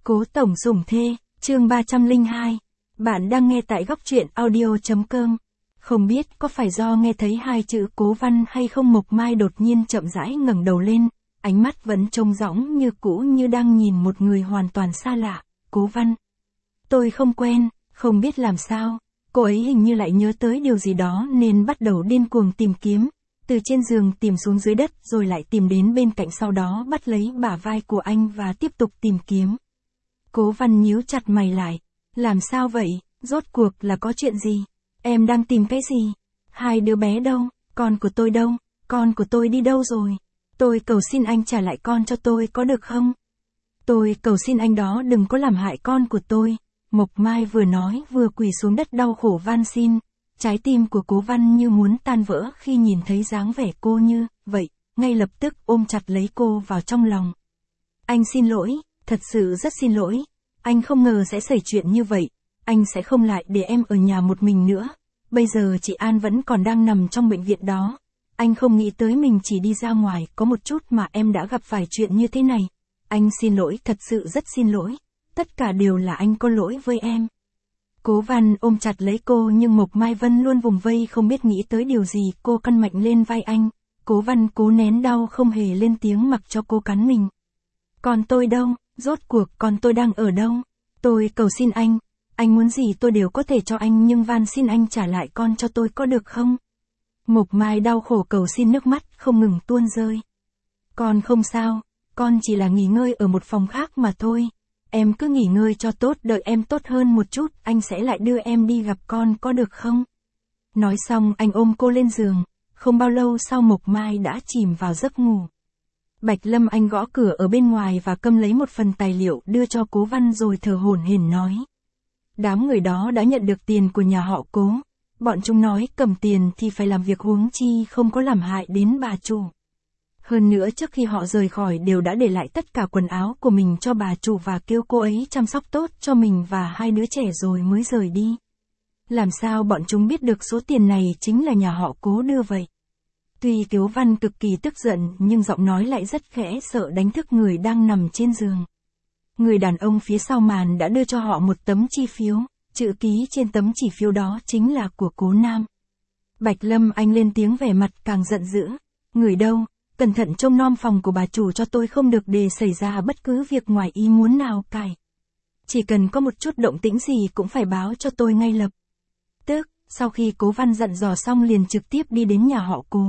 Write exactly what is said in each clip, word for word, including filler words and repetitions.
Cố tổng sủng thê, chương ba trăm lẻ hai. Bạn đang nghe tại góc truyện audio chấm com. Không biết có phải do nghe thấy hai chữ Cố Văn hay không, Mộc Mai đột nhiên chậm rãi ngẩng đầu lên, ánh mắt vẫn trông rỗng như cũ, như đang nhìn một người hoàn toàn xa lạ. Cố Văn. Tôi không quen, không biết làm sao. Cô ấy hình như lại nhớ tới điều gì đó nên bắt đầu điên cuồng tìm kiếm. Từ trên giường tìm xuống dưới đất rồi lại tìm đến bên cạnh, sau đó bắt lấy bả vai của anh và tiếp tục tìm kiếm. Cố Văn nhíu chặt mày lại. Làm sao vậy? Rốt cuộc là có chuyện gì? Em đang tìm cái gì? Hai đứa bé đâu? Con của tôi đâu? Con của tôi đi đâu rồi? Tôi cầu xin anh trả lại con cho tôi có được không? Tôi cầu xin anh đó đừng có làm hại con của tôi. Mộc Mai vừa nói vừa quỳ xuống đất đau khổ van xin. Trái tim của Cố Văn như muốn tan vỡ khi nhìn thấy dáng vẻ cô như vậy, ngay lập tức ôm chặt lấy cô vào trong lòng. Anh xin lỗi, thật sự rất xin lỗi. Anh không ngờ sẽ xảy chuyện như vậy. Anh sẽ không lại để em ở nhà một mình nữa. Bây giờ chị An vẫn còn đang nằm trong bệnh viện đó. Anh không nghĩ tới mình chỉ đi ra ngoài có một chút mà em đã gặp phải chuyện như thế này. Anh xin lỗi, thật sự rất xin lỗi. Tất cả đều là anh có lỗi với em. Cố Văn ôm chặt lấy cô nhưng Mộc Mai Vân luôn vùng vây, không biết nghĩ tới điều gì. Cô căn mạnh lên vai anh. Cố Văn cố nén đau không hề lên tiếng, mặc cho cô cắn mình. Còn tôi đâu? Rốt cuộc con tôi đang ở đâu? Tôi cầu xin anh. Anh muốn gì tôi đều có thể cho anh, nhưng van xin anh trả lại con cho tôi có được không? Mộc Mai đau khổ cầu xin, nước mắt không ngừng tuôn rơi. Con không sao. Con chỉ là nghỉ ngơi ở một phòng khác mà thôi. Em cứ nghỉ ngơi cho tốt, đợi em tốt hơn một chút, anh sẽ lại đưa em đi gặp con có được không? Nói xong anh ôm cô lên giường. Không bao lâu sau Mộc Mai đã chìm vào giấc ngủ. Bạch Lâm Anh gõ cửa ở bên ngoài và cầm lấy một phần tài liệu đưa cho Cố Văn rồi thở hổn hển nói. Đám người đó đã nhận được tiền của nhà họ Cố. Bọn chúng nói cầm tiền thì phải làm việc, huống chi không có làm hại đến bà chủ. Hơn nữa trước khi họ rời khỏi đều đã để lại tất cả quần áo của mình cho bà chủ và kêu cô ấy chăm sóc tốt cho mình và hai đứa trẻ rồi mới rời đi. Làm sao bọn chúng biết được số tiền này chính là nhà họ Cố đưa vậy? Tuy Cố Văn cực kỳ tức giận nhưng giọng nói lại rất khẽ, sợ đánh thức người đang nằm trên giường. Người đàn ông phía sau màn đã đưa cho họ một tấm chi phiếu, chữ ký trên tấm chỉ phiếu đó chính là của Cố Nam. Bạch Lâm Anh lên tiếng vẻ mặt càng giận dữ. Người đâu? Cẩn thận trông nom phòng của bà chủ cho tôi, không được để xảy ra bất cứ việc ngoài ý muốn nào cài. Chỉ cần có một chút động tĩnh gì cũng phải báo cho tôi ngay lập tức. Sau khi Cố Văn dặn dò xong liền trực tiếp đi đến nhà họ Cố.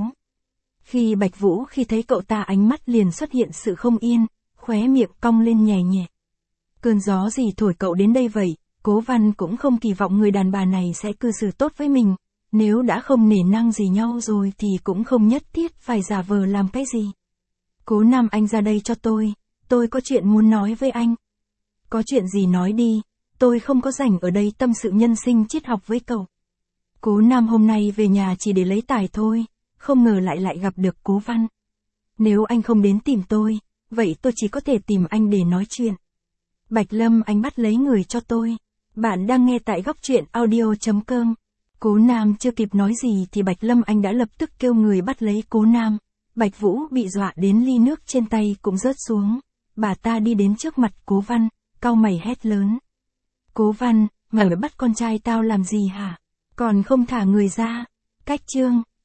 Khi Bạch Vũ khi thấy cậu ta, ánh mắt liền xuất hiện sự không yên, khóe miệng cong lên nhẹ nhẹ. Cơn gió gì thổi cậu đến đây vậy? Cố Văn cũng không kỳ vọng người đàn bà này sẽ cư xử tốt với mình. Nếu đã không nể nang gì nhau rồi thì cũng không nhất thiết phải giả vờ làm cái gì. Cố Nam, anh ra đây cho tôi. Tôi có chuyện muốn nói với anh. Có chuyện gì nói đi. Tôi không có rảnh ở đây tâm sự nhân sinh triết học với cậu. Cố Nam hôm nay về nhà chỉ để lấy tài thôi. Không ngờ lại lại gặp được Cố Văn. Nếu anh không đến tìm tôi, vậy tôi chỉ có thể tìm anh để nói chuyện. Bạch Lâm Anh bắt lấy người cho tôi. Bạn đang nghe tại góc truyện audio chấm com. Cố Nam chưa kịp nói gì thì Bạch Lâm Anh đã lập tức kêu người bắt lấy Cố Nam. Bạch Vũ bị dọa đến ly nước trên tay cũng rớt xuống. Bà ta đi đến trước mặt Cố Văn, cau mày hét lớn. Cố Văn, mày bắt con trai tao làm gì hả? Còn không thả người ra. Cách chương.